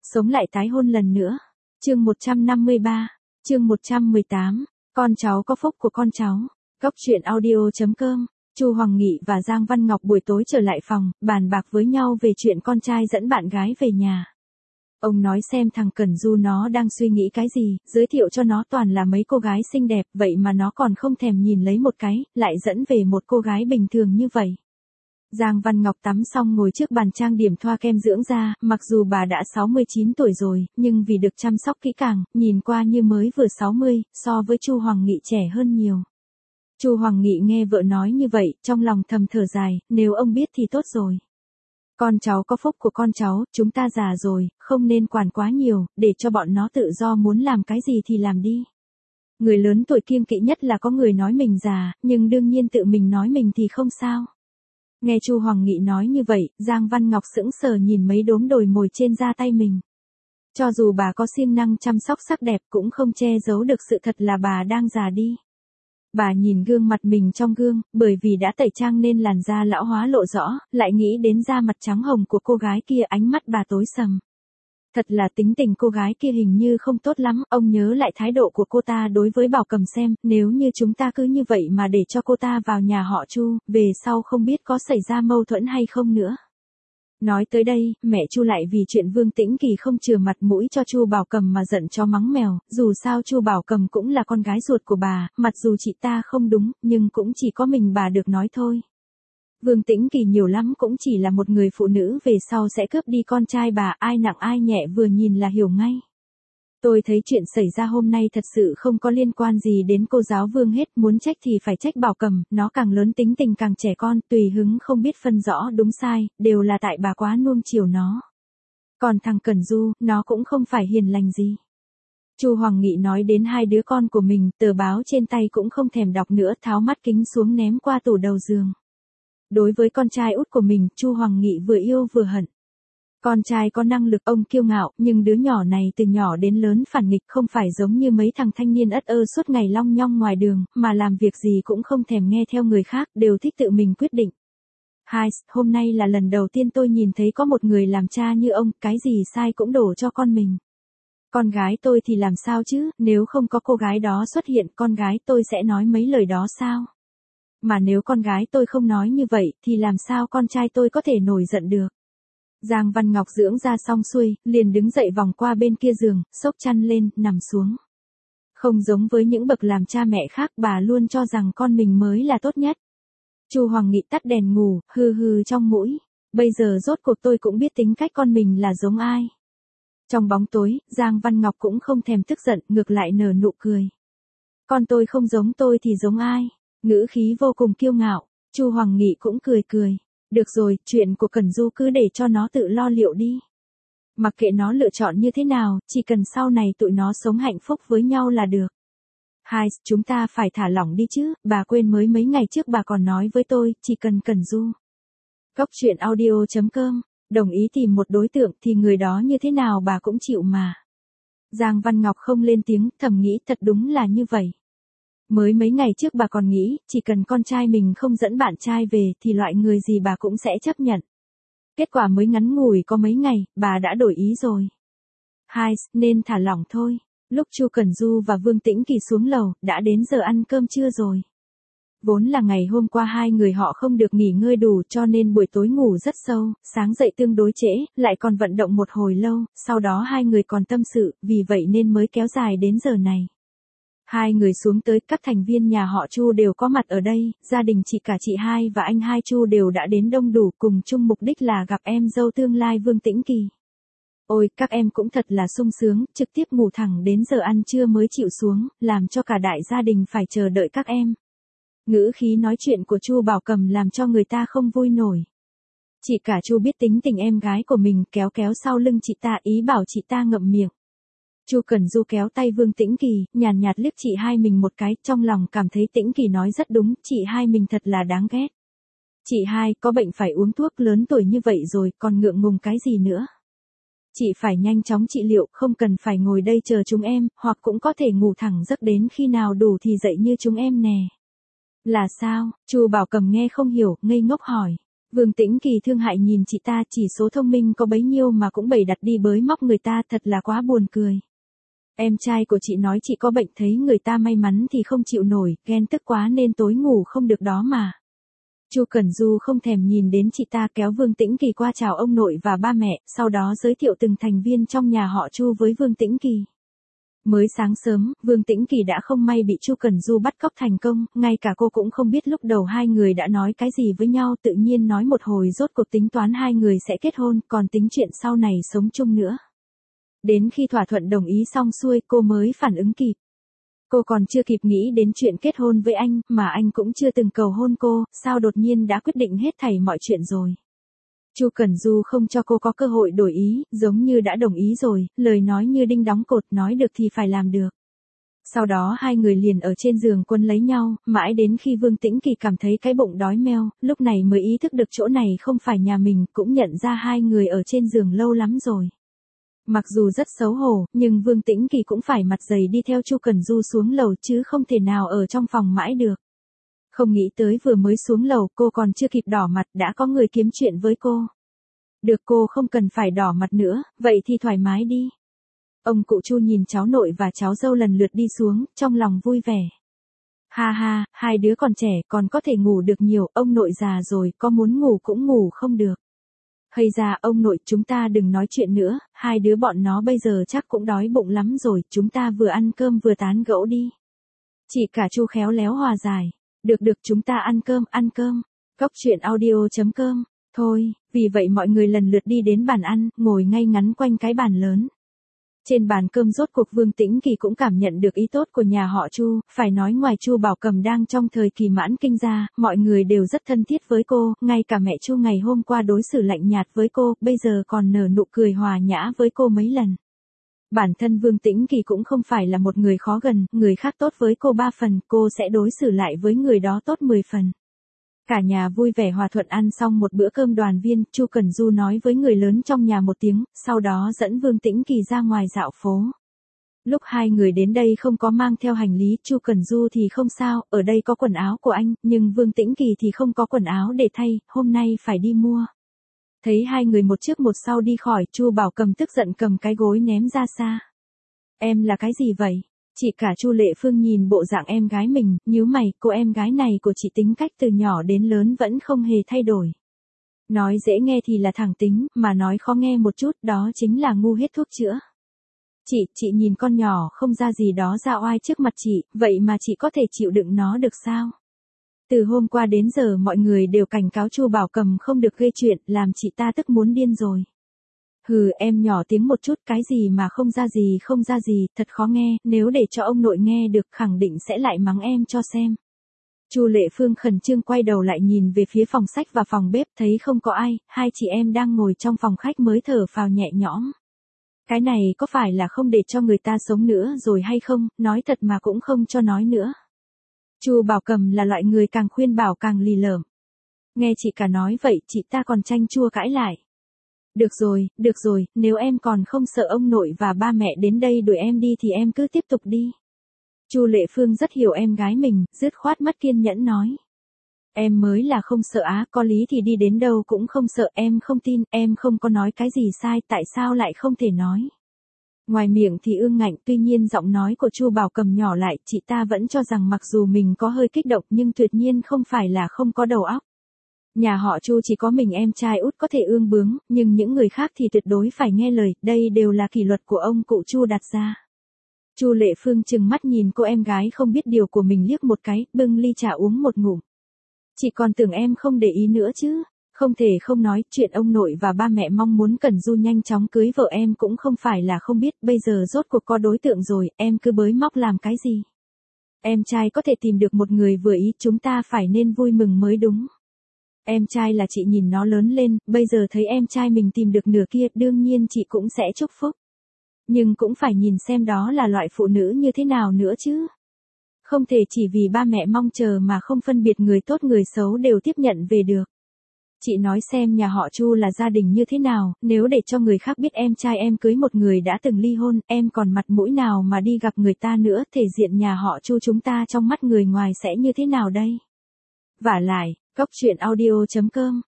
Sống lại tái hôn lần nữa. Chương 153, chương 118, con cháu có phúc của con cháu. Góc truyện audio.com. Chu Hoàng Nghị và Giang Văn Ngọc buổi tối trở lại phòng, bàn bạc với nhau về chuyện con trai dẫn bạn gái về nhà. Ông nói xem thằng Cẩn Du nó đang suy nghĩ cái gì, giới thiệu cho nó toàn là mấy cô gái xinh đẹp, vậy mà nó còn không thèm nhìn lấy một cái, lại dẫn về một cô gái bình thường như vậy. Giang Văn Ngọc tắm xong ngồi trước bàn trang điểm thoa kem dưỡng da, mặc dù bà đã 69 tuổi rồi, nhưng vì được chăm sóc kỹ càng, nhìn qua như mới vừa 60, so với Chu Hoàng Nghị trẻ hơn nhiều. Chu Hoàng Nghị nghe vợ nói như vậy, trong lòng thầm thở dài, nếu ông biết thì tốt rồi. Con cháu có phúc của con cháu, chúng ta già rồi, không nên quản quá nhiều, để cho bọn nó tự do muốn làm cái gì thì làm đi. Người lớn tuổi kiêng kỵ nhất là có người nói mình già, nhưng đương nhiên tự mình nói mình thì không sao. Nghe Chu Hoàng Nghị nói như vậy, Giang Văn Ngọc sững sờ nhìn mấy đốm đồi mồi trên da tay mình. Cho dù bà có siêng năng chăm sóc sắc đẹp cũng không che giấu được sự thật là bà đang già đi. Bà nhìn gương mặt mình trong gương, bởi vì đã tẩy trang nên làn da lão hóa lộ rõ, lại nghĩ đến da mặt trắng hồng của cô gái kia, ánh mắt bà tối sầm. Thật là tính tình cô gái kia hình như không tốt lắm, ông nhớ lại thái độ của cô ta đối với Bảo Cầm xem, nếu như chúng ta cứ như vậy mà để cho cô ta vào nhà họ Chu, về sau không biết có xảy ra mâu thuẫn hay không nữa. Nói tới đây, mẹ Chu lại vì chuyện Vương Tĩnh Kỳ không chừa mặt mũi cho Chu Bảo Cầm mà giận cho mắng mèo, dù sao Chu Bảo Cầm cũng là con gái ruột của bà, mặc dù chị ta không đúng, nhưng cũng chỉ có mình bà được nói thôi. Vương Tĩnh Kỳ nhiều lắm cũng chỉ là một người phụ nữ về sau sẽ cướp đi con trai bà, ai nặng ai nhẹ vừa nhìn là hiểu ngay. Tôi thấy chuyện xảy ra hôm nay thật sự không có liên quan gì đến cô giáo Vương hết, muốn trách thì phải trách Bảo Cầm, nó càng lớn tính tình càng trẻ con, tùy hứng không biết phân rõ đúng sai, đều là tại bà quá nuông chiều nó. Còn thằng Cẩn Du, nó cũng không phải hiền lành gì. Chu Hoàng Nghị nói đến hai đứa con của mình, tờ báo trên tay cũng không thèm đọc nữa, tháo mắt kính xuống ném qua tủ đầu giường. Đối với con trai út của mình, Chu Hoàng Nghị vừa yêu vừa hận. Con trai có năng lực, ông kiêu ngạo, nhưng đứa nhỏ này từ nhỏ đến lớn phản nghịch, không phải giống như mấy thằng thanh niên ất ơ suốt ngày long nhong ngoài đường, mà làm việc gì cũng không thèm nghe theo người khác, đều thích tự mình quyết định. Hôm nay là lần đầu tiên tôi nhìn thấy có một người làm cha như ông, cái gì sai cũng đổ cho con mình. Con gái tôi thì làm sao chứ, nếu không có cô gái đó xuất hiện, con gái tôi sẽ nói mấy lời đó sao? Mà nếu con gái tôi không nói như vậy, thì làm sao con trai tôi có thể nổi giận được? Giang Văn Ngọc dưỡng ra xong xuôi, liền đứng dậy vòng qua bên kia giường, xốc chăn lên, nằm xuống. Không giống với những bậc làm cha mẹ khác, bà luôn cho rằng con mình mới là tốt nhất. Chu Hoàng Nghị tắt đèn ngủ, hừ hừ trong mũi. Bây giờ rốt cuộc tôi cũng biết tính cách con mình là giống ai. Trong bóng tối, Giang Văn Ngọc cũng không thèm tức giận, ngược lại nở nụ cười. Con tôi không giống tôi thì giống ai? Ngữ khí vô cùng kiêu ngạo. Chu Hoàng Nghị cũng cười cười. Được rồi, chuyện của Cẩn Du cứ để cho nó tự lo liệu đi. Mặc kệ nó lựa chọn như thế nào, chỉ cần sau này tụi nó sống hạnh phúc với nhau là được. Chúng ta phải thả lỏng đi chứ, bà quên mới mấy ngày trước bà còn nói với tôi, chỉ cần Cẩn Du. Góc truyện audio.com, đồng ý tìm một đối tượng thì người đó như thế nào bà cũng chịu mà. Giang Văn Ngọc không lên tiếng, thầm nghĩ thật đúng là như vậy. Mới mấy ngày trước bà còn nghĩ, chỉ cần con trai mình không dẫn bạn trai về thì loại người gì bà cũng sẽ chấp nhận. Kết quả mới ngắn ngủi có mấy ngày, bà đã đổi ý rồi. Nên thả lỏng thôi. Lúc Chu Cẩn Du và Vương Tĩnh Kỳ xuống lầu, đã đến giờ ăn cơm trưa rồi. Vốn là ngày hôm qua hai người họ không được nghỉ ngơi đủ cho nên buổi tối ngủ rất sâu, sáng dậy tương đối trễ, lại còn vận động một hồi lâu, sau đó hai người còn tâm sự, vì vậy nên mới kéo dài đến giờ này. Hai người xuống tới, các thành viên nhà họ Chu đều có mặt ở đây, gia đình chị cả chị hai và anh hai Chu đều đã đến đông đủ, cùng chung mục đích là gặp em dâu tương lai Vương Tĩnh Kỳ. Ôi, các em cũng thật là sung sướng, trực tiếp ngủ thẳng đến giờ ăn trưa mới chịu xuống, làm cho cả đại gia đình phải chờ đợi các em. Ngữ khí nói chuyện của Chu Bảo Cầm làm cho người ta không vui nổi. Chị cả Chu biết tính tình em gái của mình, kéo kéo sau lưng chị ta, ý bảo chị ta ngậm miệng. Chu Cẩn Du kéo tay Vương Tĩnh Kỳ, nhàn nhạt liếc chị hai mình một cái, trong lòng cảm thấy Tĩnh Kỳ nói rất đúng, chị hai mình thật là đáng ghét. Chị hai có bệnh phải uống thuốc, lớn tuổi như vậy rồi, còn ngượng ngùng cái gì nữa. Chị phải nhanh chóng trị liệu, không cần phải ngồi đây chờ chúng em, hoặc cũng có thể ngủ thẳng giấc đến khi nào đủ thì dậy như chúng em nè. Là sao? Chu Bảo Cầm nghe không hiểu, ngây ngốc hỏi. Vương Tĩnh Kỳ thương hại nhìn chị ta, chỉ số thông minh có bấy nhiêu mà cũng bày đặt đi bới móc người ta, thật là quá buồn cười. Em trai của chị nói chị có bệnh, thấy người ta may mắn thì không chịu nổi, ghen tức quá nên tối ngủ không được đó mà. Chu Cẩn Du không thèm nhìn đến chị ta, kéo Vương Tĩnh Kỳ qua chào ông nội và ba mẹ, sau đó giới thiệu từng thành viên trong nhà họ Chu với Vương Tĩnh Kỳ. Mới sáng sớm, Vương Tĩnh Kỳ đã không may bị Chu Cẩn Du bắt cóc thành công, ngay cả cô cũng không biết lúc đầu hai người đã nói cái gì với nhau, tự nhiên nói một hồi rốt cuộc tính toán hai người sẽ kết hôn, còn tính chuyện sau này sống chung nữa. Đến khi thỏa thuận đồng ý xong xuôi, cô mới phản ứng kịp. Cô còn chưa kịp nghĩ đến chuyện kết hôn với anh, mà anh cũng chưa từng cầu hôn cô, sao đột nhiên đã quyết định hết thảy mọi chuyện rồi. Chu Cẩn Du không cho cô có cơ hội đổi ý, giống như đã đồng ý rồi, lời nói như đinh đóng cột, nói được thì phải làm được. Sau đó hai người liền ở trên giường quấn lấy nhau, mãi đến khi Vương Tĩnh Kỳ cảm thấy cái bụng đói meo, lúc này mới ý thức được chỗ này không phải nhà mình, cũng nhận ra hai người ở trên giường lâu lắm rồi. Mặc dù rất xấu hổ, nhưng Vương Tĩnh Kỳ cũng phải mặt dày đi theo Chu Cẩn Du xuống lầu chứ không thể nào ở trong phòng mãi được. Không nghĩ tới vừa mới xuống lầu cô còn chưa kịp đỏ mặt đã có người kiếm chuyện với cô. Được, cô không cần phải đỏ mặt nữa, vậy thì thoải mái đi. Ông cụ Chu nhìn cháu nội và cháu dâu lần lượt đi xuống, trong lòng vui vẻ. Ha ha, hai đứa còn trẻ còn có thể ngủ được nhiều, ông nội già rồi, có muốn ngủ cũng ngủ không được. Hay ra ông nội, chúng ta đừng nói chuyện nữa, hai đứa bọn nó bây giờ chắc cũng đói bụng lắm rồi, chúng ta vừa ăn cơm vừa tán gẫu đi. Chị cả Chu khéo léo hòa giải. Được chúng ta ăn cơm. Góc truyện audio.com. Thôi, vì vậy mọi người lần lượt đi đến bàn ăn, ngồi ngay ngắn quanh cái bàn lớn. Trên bàn cơm rốt cuộc Vương Tĩnh Kỳ cũng cảm nhận được ý tốt của nhà họ Chu, phải nói ngoài Chu Bảo Cầm đang trong thời kỳ mãn kinh ra, mọi người đều rất thân thiết với cô, ngay cả mẹ Chu ngày hôm qua đối xử lạnh nhạt với cô, bây giờ còn nở nụ cười hòa nhã với cô mấy lần. Bản thân Vương Tĩnh Kỳ cũng không phải là một người khó gần, người khác tốt với cô 3 phần, cô sẽ đối xử lại với người đó tốt 10 phần. Cả nhà vui vẻ hòa thuận ăn xong một bữa cơm đoàn viên, Chu Cẩn Du nói với người lớn trong nhà một tiếng, sau đó dẫn Vương Tĩnh Kỳ ra ngoài dạo phố. Lúc hai người đến đây không có mang theo hành lý, Chu Cẩn Du thì không sao, ở đây có quần áo của anh, nhưng Vương Tĩnh Kỳ thì không có quần áo để thay, hôm nay phải đi mua. Thấy hai người một trước một sau đi khỏi, Chu Bảo Cầm tức giận cầm cái gối ném ra xa. Em là cái gì vậy? Chị cả Chu Lệ Phương nhìn bộ dạng em gái mình, nhíu mày, cô em gái này của chị tính cách từ nhỏ đến lớn vẫn không hề thay đổi. Nói dễ nghe thì là thẳng tính, mà nói khó nghe một chút, đó chính là ngu hết thuốc chữa. Chị nhìn con nhỏ không ra gì đó ra oai trước mặt chị, vậy mà chị có thể chịu đựng nó được sao? Từ hôm qua đến giờ mọi người đều cảnh cáo Chu Bảo Cầm không được gây chuyện, làm chị ta tức muốn điên rồi. Hừ, em nhỏ tiếng một chút, cái gì mà không ra gì, thật khó nghe, nếu để cho ông nội nghe được khẳng định sẽ lại mắng em cho xem. Chu Lệ Phương khẩn trương quay đầu lại nhìn về phía phòng sách và phòng bếp, thấy không có ai, hai chị em đang ngồi trong phòng khách mới thở phào nhẹ nhõm. Cái này có phải là không để cho người ta sống nữa rồi hay không, nói thật mà cũng không cho nói nữa. Chu Bảo Cầm là loại người càng khuyên bảo càng lì lợm. Nghe chị cả nói vậy, chị ta còn chanh chua cãi lại. Được rồi, nếu em còn không sợ ông nội và ba mẹ đến đây đuổi em đi thì em cứ tiếp tục đi. Chu Lệ Phương rất hiểu em gái mình, dứt khoát mất kiên nhẫn nói. Em mới là không sợ á, có lý thì đi đến đâu cũng không sợ, em không tin, em không có nói cái gì sai, tại sao lại không thể nói. Ngoài miệng thì ương ngạnh, tuy nhiên giọng nói của Chu Bảo Cầm nhỏ lại, chị ta vẫn cho rằng mặc dù mình có hơi kích động nhưng tuyệt nhiên không phải là không có đầu óc. Nhà họ Chu chỉ có mình em trai út có thể ương bướng, nhưng những người khác thì tuyệt đối phải nghe lời, đây đều là kỷ luật của ông cụ Chu đặt ra. Chu Lệ Phương trừng mắt nhìn cô em gái không biết điều của mình liếc một cái, bưng ly trà uống một ngụm. Chị còn tưởng em không để ý nữa chứ. Không thể không nói, chuyện ông nội và ba mẹ mong muốn Cẩn Du nhanh chóng cưới vợ em cũng không phải là không biết, bây giờ rốt cuộc có đối tượng rồi, em cứ bới móc làm cái gì. Em trai có thể tìm được một người vừa ý, chúng ta phải nên vui mừng mới đúng. Em trai là chị nhìn nó lớn lên, bây giờ thấy em trai mình tìm được nửa kia, đương nhiên chị cũng sẽ chúc phúc. Nhưng cũng phải nhìn xem đó là loại phụ nữ như thế nào nữa chứ. Không thể chỉ vì ba mẹ mong chờ mà không phân biệt người tốt người xấu đều tiếp nhận về được. Chị nói xem nhà họ Chu là gia đình như thế nào, nếu để cho người khác biết em trai em cưới một người đã từng ly hôn, em còn mặt mũi nào mà đi gặp người ta nữa, thể diện nhà họ Chu chúng ta trong mắt người ngoài sẽ như thế nào đây? Vả lại, góc truyện audio.com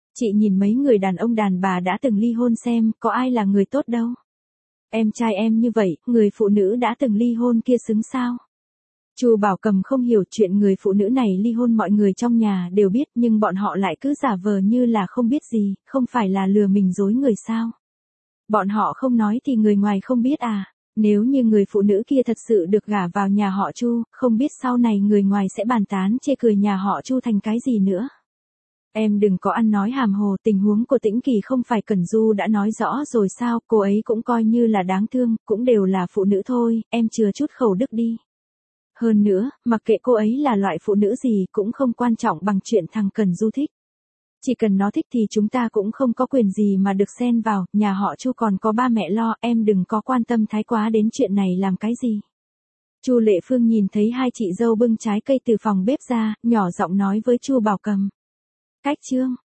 Chị nhìn mấy người đàn ông đàn bà đã từng ly hôn xem, có ai là người tốt đâu. Em trai em như vậy, người phụ nữ đã từng ly hôn kia xứng sao? Chu Bảo Cầm không hiểu chuyện người phụ nữ này ly hôn, mọi người trong nhà đều biết nhưng bọn họ lại cứ giả vờ như là không biết gì, không phải là lừa mình dối người sao? Bọn họ không nói thì người ngoài không biết à? Nếu như người phụ nữ kia thật sự được gả vào nhà họ Chu, không biết sau này người ngoài sẽ bàn tán chê cười nhà họ Chu thành cái gì nữa. Em đừng có ăn nói hàm hồ, tình huống của Tĩnh Kỳ không phải Cẩn Du đã nói rõ rồi sao, cô ấy cũng coi như là đáng thương, cũng đều là phụ nữ thôi, em chừa chút khẩu đức đi. Hơn nữa, mặc kệ cô ấy là loại phụ nữ gì cũng không quan trọng bằng chuyện thằng Cẩn Du thích. Chỉ cần nó thích thì chúng ta cũng không có quyền gì mà được xen vào, nhà họ Chu còn có ba mẹ lo, em đừng có quan tâm thái quá đến chuyện này làm cái gì. Chu Lệ Phương nhìn thấy hai chị dâu bưng trái cây từ phòng bếp ra, nhỏ giọng nói với Chu Bảo Cầm. Cách chương